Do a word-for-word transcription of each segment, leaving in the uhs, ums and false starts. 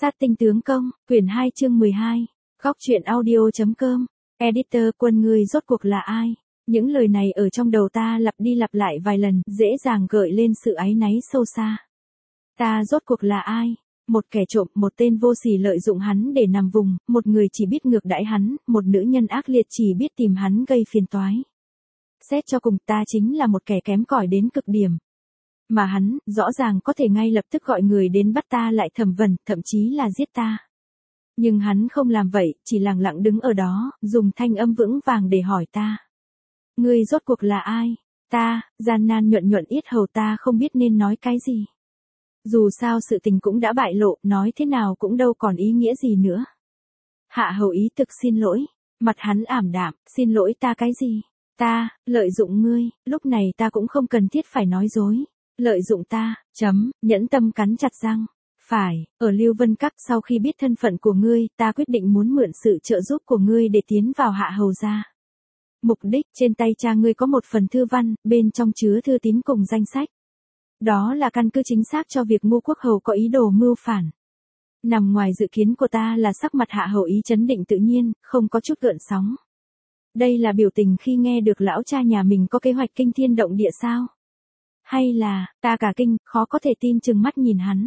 Sát tinh tướng công, quyển hai chương mười hai, góc truyện audio.com, editor Quân ngươi rốt cuộc là ai? Những lời này ở trong đầu ta lặp đi lặp lại vài lần, dễ dàng gợi lên sự áy náy sâu xa. Ta rốt cuộc là ai? Một kẻ trộm, một tên vô sỉ lợi dụng hắn để nằm vùng, một người chỉ biết ngược đãi hắn, một nữ nhân ác liệt chỉ biết tìm hắn gây phiền toái. Xét cho cùng ta chính là một kẻ kém cỏi đến cực điểm. Mà hắn, rõ ràng có thể ngay lập tức gọi người đến bắt ta lại thẩm vấn, thậm chí là giết ta. Nhưng hắn không làm vậy, chỉ lặng lặng đứng ở đó, dùng thanh âm vững vàng để hỏi ta. Ngươi rốt cuộc là ai? Ta, gian nan nhuận nhuận yết hầu ta không biết nên nói cái gì. Dù sao sự tình cũng đã bại lộ, nói thế nào cũng đâu còn ý nghĩa gì nữa. Hạ hầu ý thực xin lỗi, mặt hắn ảm đạm, xin lỗi ta cái gì? Ta, lợi dụng ngươi, lúc này ta cũng không cần thiết phải nói dối. Lợi dụng ta, chấm, nhẫn tâm cắn chặt răng. Phải, ở Lưu Vân Các sau khi biết thân phận của ngươi, ta quyết định muốn mượn sự trợ giúp của ngươi để tiến vào Hạ hầu gia. Mục đích, trên tay cha ngươi có một phần thư văn, bên trong chứa thư tín cùng danh sách. Đó là căn cứ chính xác cho việc Ngô Quốc Hầu có ý đồ mưu phản. Nằm ngoài dự kiến của ta là sắc mặt Hạ hầu ý trấn định tự nhiên, không có chút gợn sóng. Đây là biểu tình khi nghe được lão cha nhà mình có kế hoạch kinh thiên động địa sao? Hay là, ta cả kinh, khó có thể tin chừng mắt nhìn hắn.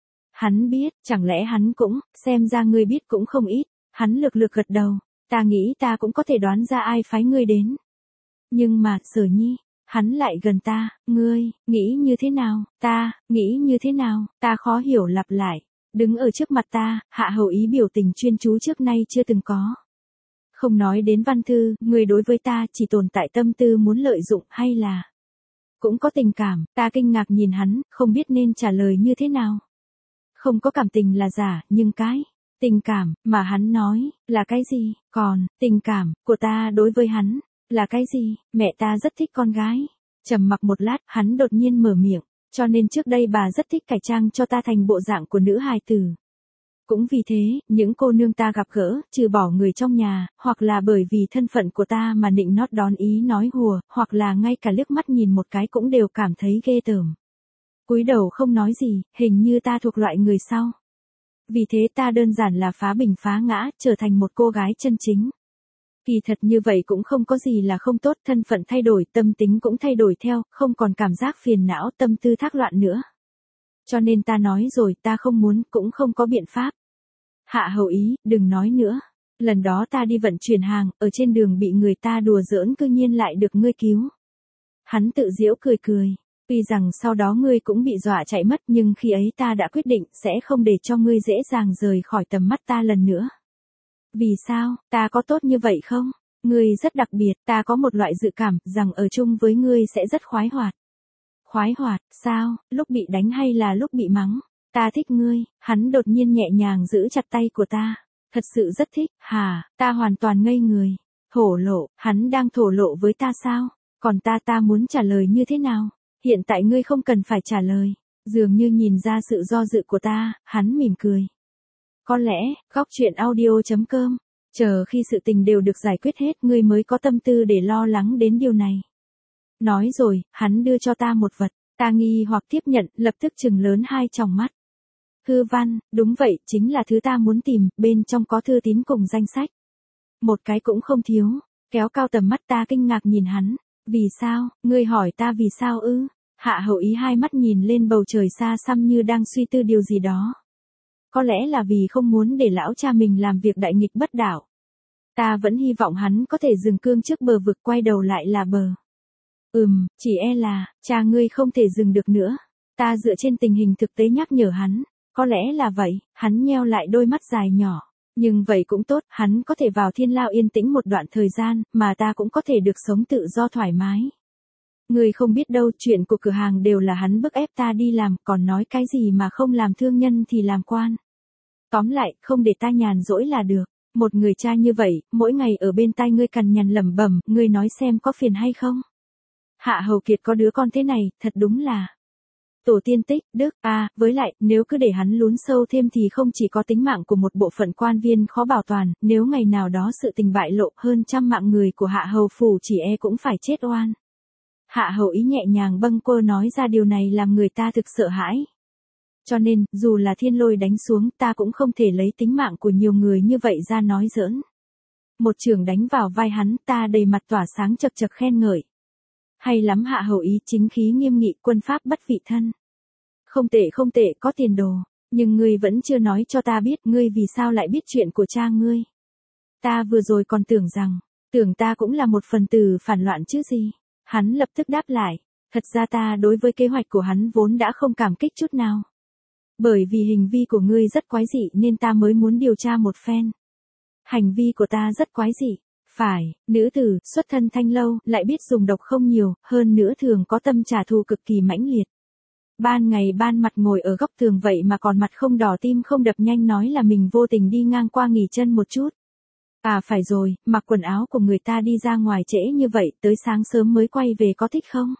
Hắn biết, chẳng lẽ hắn cũng, xem ra ngươi biết cũng không ít. Hắn lực lực gật đầu, ta nghĩ ta cũng có thể đoán ra ai phái ngươi đến. Nhưng mà, Sở Nhi, hắn lại gần ta, ngươi, nghĩ như thế nào, ta, nghĩ như thế nào, ta khó hiểu lặp lại. Đứng ở trước mặt ta, Hạ hầu ý biểu tình chuyên chú trước nay chưa từng có. Không nói đến văn thư, ngươi đối với ta chỉ tồn tại tâm tư muốn lợi dụng hay là cũng có tình cảm, ta kinh ngạc nhìn hắn, không biết nên trả lời như thế nào. Không có cảm tình là giả, nhưng cái tình cảm mà hắn nói là cái gì? Còn tình cảm của ta đối với hắn là cái gì? Mẹ ta rất thích con gái. Trầm mặc một lát, hắn đột nhiên mở miệng, cho nên trước đây bà rất thích cải trang cho ta thành bộ dạng của nữ hài tử. Cũng vì thế, những cô nương ta gặp gỡ, trừ bỏ người trong nhà, hoặc là bởi vì thân phận của ta mà nịnh nót đón ý nói hùa, hoặc là ngay cả liếc mắt nhìn một cái cũng đều cảm thấy ghê tởm. Cúi đầu không nói gì, hình như ta thuộc loại người sau. Vì thế ta đơn giản là phá bình phá ngã, trở thành một cô gái chân chính. Kỳ thật như vậy cũng không có gì là không tốt, thân phận thay đổi, tâm tính cũng thay đổi theo, không còn cảm giác phiền não, tâm tư thác loạn nữa. Cho nên ta nói rồi, ta không muốn, cũng không có biện pháp. Hạ hầu ý, đừng nói nữa. Lần đó ta đi vận chuyển hàng, ở trên đường bị người ta đùa giỡn cư nhiên lại được ngươi cứu. Hắn tự giễu cười cười. Tuy rằng sau đó ngươi cũng bị dọa chạy mất nhưng khi ấy ta đã quyết định sẽ không để cho ngươi dễ dàng rời khỏi tầm mắt ta lần nữa. Vì sao, ta có tốt như vậy không? Ngươi rất đặc biệt, ta có một loại dự cảm rằng ở chung với ngươi sẽ rất khoái hoạt. Khoái hoạt, sao, lúc bị đánh hay là lúc bị mắng? Ta thích ngươi, hắn đột nhiên nhẹ nhàng giữ chặt tay của ta. Thật sự rất thích, hả, ta hoàn toàn ngây người. Thổ lộ, hắn đang thổ lộ với ta sao? Còn ta ta muốn trả lời như thế nào? Hiện tại ngươi không cần phải trả lời. Dường như nhìn ra sự do dự của ta, hắn mỉm cười. Có lẽ, góc truyện audio.com, chờ khi sự tình đều được giải quyết hết ngươi mới có tâm tư để lo lắng đến điều này. Nói rồi, hắn đưa cho ta một vật, ta nghi hoặc tiếp nhận, lập tức trừng lớn hai tròng mắt. Thư văn, đúng vậy, chính là thứ ta muốn tìm, bên trong có thư tín cùng danh sách. Một cái cũng không thiếu, kéo cao tầm mắt ta kinh ngạc nhìn hắn. Vì sao, ngươi hỏi ta vì sao ư? Hạ hầu ý hai mắt nhìn lên bầu trời xa xăm như đang suy tư điều gì đó. Có lẽ là vì không muốn để lão cha mình làm việc đại nghịch bất đạo. Ta vẫn hy vọng hắn có thể dừng cương trước bờ vực quay đầu lại là bờ. Ừm, chỉ e là, cha ngươi không thể dừng được nữa. Ta dựa trên tình hình thực tế nhắc nhở hắn. Có lẽ là vậy, hắn nheo lại đôi mắt dài nhỏ. Nhưng vậy cũng tốt, hắn có thể vào thiên lao yên tĩnh một đoạn thời gian, mà ta cũng có thể được sống tự do thoải mái. Người không biết đâu, chuyện của cửa hàng đều là hắn bức ép ta đi làm, còn nói cái gì mà không làm thương nhân thì làm quan. Tóm lại, không để ta nhàn rỗi là được. Một người cha như vậy, mỗi ngày ở bên tai ngươi cằn nhằn lẩm bẩm, ngươi nói xem có phiền hay không? Hạ hầu kiệt có đứa con thế này, thật đúng là tổ tiên tích, đức, à, với lại, nếu cứ để hắn lún sâu thêm thì không chỉ có tính mạng của một bộ phận quan viên khó bảo toàn, nếu ngày nào đó sự tình bại lộ hơn trăm mạng người của hạ hầu phủ chỉ e cũng phải chết oan. Hạ hầu ý nhẹ nhàng bâng quơ nói ra điều này làm người ta thực sợ hãi. Cho nên, dù là thiên lôi đánh xuống ta cũng không thể lấy tính mạng của nhiều người như vậy ra nói giỡn. Một trường đánh vào vai hắn, ta đầy mặt tỏa sáng chật chật khen ngợi. Hay lắm Hạ Hầu Ý, chính khí nghiêm nghị, quân pháp bất vị thân. Không tệ không tệ, có tiền đồ. Nhưng ngươi vẫn chưa nói cho ta biết ngươi vì sao lại biết chuyện của cha ngươi. Ta vừa rồi còn tưởng rằng, tưởng ta cũng là một phần tử phản loạn chứ gì. Hắn lập tức đáp lại, thật ra ta đối với kế hoạch của hắn vốn đã không cảm kích chút nào. Bởi vì hành vi của ngươi rất quái dị nên ta mới muốn điều tra một phen. Hành vi của ta rất quái dị. Phải, nữ tử, xuất thân thanh lâu, lại biết dùng độc không nhiều, hơn nữa thường có tâm trả thù cực kỳ mãnh liệt. Ban ngày ban mặt ngồi ở góc tường vậy mà còn mặt không đỏ tim không đập nhanh nói là mình vô tình đi ngang qua nghỉ chân một chút. À phải rồi, mặc quần áo của người ta đi ra ngoài trễ như vậy, tới sáng sớm mới quay về có thích không?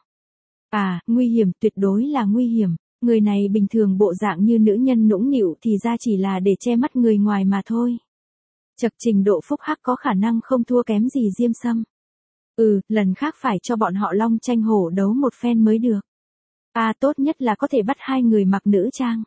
À, nguy hiểm, tuyệt đối là nguy hiểm. Người này bình thường bộ dạng như nữ nhân nũng nịu thì ra chỉ là để che mắt người ngoài mà thôi. Chật trình độ phúc hắc có khả năng không thua kém gì Diêm Sâm. Ừ, lần khác phải cho bọn họ long tranh hổ đấu một phen mới được. À tốt nhất là có thể bắt hai người mặc nữ trang.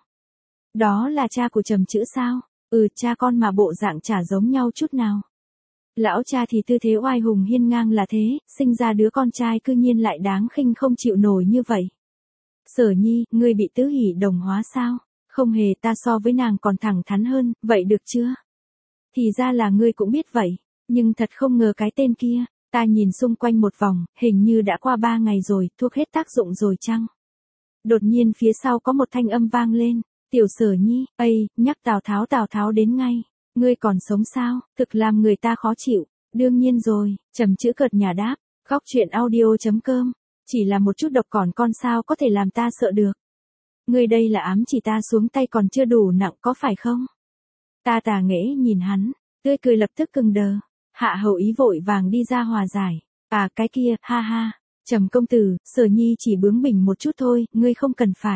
Đó là cha của Trầm Chữ sao? Ừ, cha con mà bộ dạng chả giống nhau chút nào. Lão cha thì tư thế oai hùng hiên ngang là thế, sinh ra đứa con trai cư nhiên lại đáng khinh không chịu nổi như vậy. Sở Nhi, ngươi bị tứ hỷ đồng hóa sao? Không hề, ta so với nàng còn thẳng thắn hơn, vậy được chưa? Thì ra là ngươi cũng biết vậy, nhưng thật không ngờ cái tên kia, ta nhìn xung quanh một vòng, hình như đã qua ba ngày rồi, thuốc hết tác dụng rồi chăng? Đột nhiên phía sau có một thanh âm vang lên, Tiểu Sở Nhi, ây, nhắc Tào Tháo Tào Tháo đến ngay, ngươi còn sống sao, thực làm người ta khó chịu, đương nhiên rồi, Trầm Chữ cợt nhả đáp, góc truyện audio chấm com, chỉ là một chút độc còn con sao có thể làm ta sợ được. Ngươi đây là ám chỉ ta xuống tay còn chưa đủ nặng có phải không? Ta tà nghễ nhìn hắn, tươi cười lập tức cứng đờ. Hạ Hầu Ý vội vàng đi ra hòa giải. À cái kia, ha ha. Trầm công tử, Sở Nhi chỉ bướng bỉnh một chút thôi, ngươi không cần phải.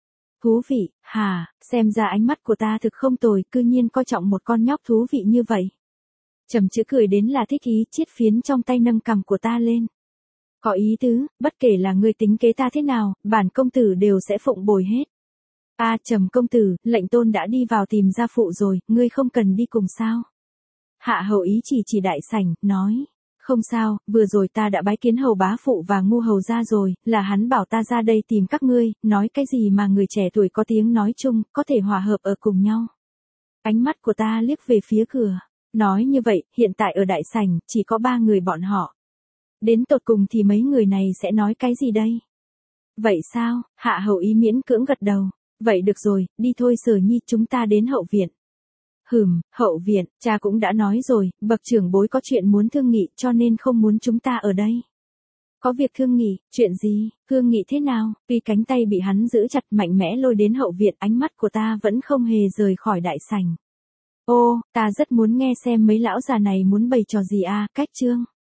Thú vị, hà, xem ra ánh mắt của ta thực không tồi, cư nhiên coi trọng một con nhóc thú vị như vậy. Trầm Chữ cười đến là thích ý, chiết phiến trong tay nâng cằm của ta lên. Có ý tứ, bất kể là ngươi tính kế ta thế nào, bản công tử đều sẽ phụng bồi hết. À Trầm công tử, lệnh tôn đã đi vào tìm gia phụ rồi, ngươi không cần đi cùng sao? Hạ Hầu Ý chỉ chỉ đại sảnh, nói, không sao, vừa rồi ta đã bái kiến hầu bá phụ và ngu hầu ra rồi, là hắn bảo ta ra đây tìm các ngươi, nói cái gì mà người trẻ tuổi có tiếng nói chung, có thể hòa hợp ở cùng nhau. Ánh mắt của ta liếc về phía cửa, nói như vậy, hiện tại ở đại sảnh, chỉ có ba người bọn họ. Đến tột cùng thì mấy người này sẽ nói cái gì đây? Vậy sao? Hạ Hầu Ý miễn cưỡng gật đầu. Vậy được rồi, đi thôi Sở Nhi, chúng ta đến hậu viện. Hừm, hậu viện, cha cũng đã nói rồi, bậc trưởng bối có chuyện muốn thương nghị cho nên không muốn chúng ta ở đây. Có việc thương nghị, chuyện gì, thương nghị thế nào? Vì cánh tay bị hắn giữ chặt mạnh mẽ lôi đến hậu viện, ánh mắt của ta vẫn không hề rời khỏi đại sảnh. Ô, ta rất muốn nghe xem mấy lão già này muốn bày trò gì à, cách chương.